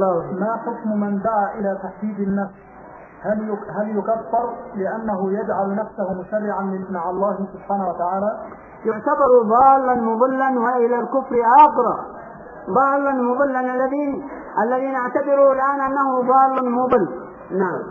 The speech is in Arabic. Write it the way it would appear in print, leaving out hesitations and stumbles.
الله. ما حكم من دعا إلى تحديد النفس؟ هل يكفر لأنه يجعل نفسه مشرعا مع الله سبحانه وتعالى؟ يعتبر ضالا مضلا وإلى الكفر أقرب. ضالا مضلا الذي نعتبره الآن أنه ضال مضل. نعم.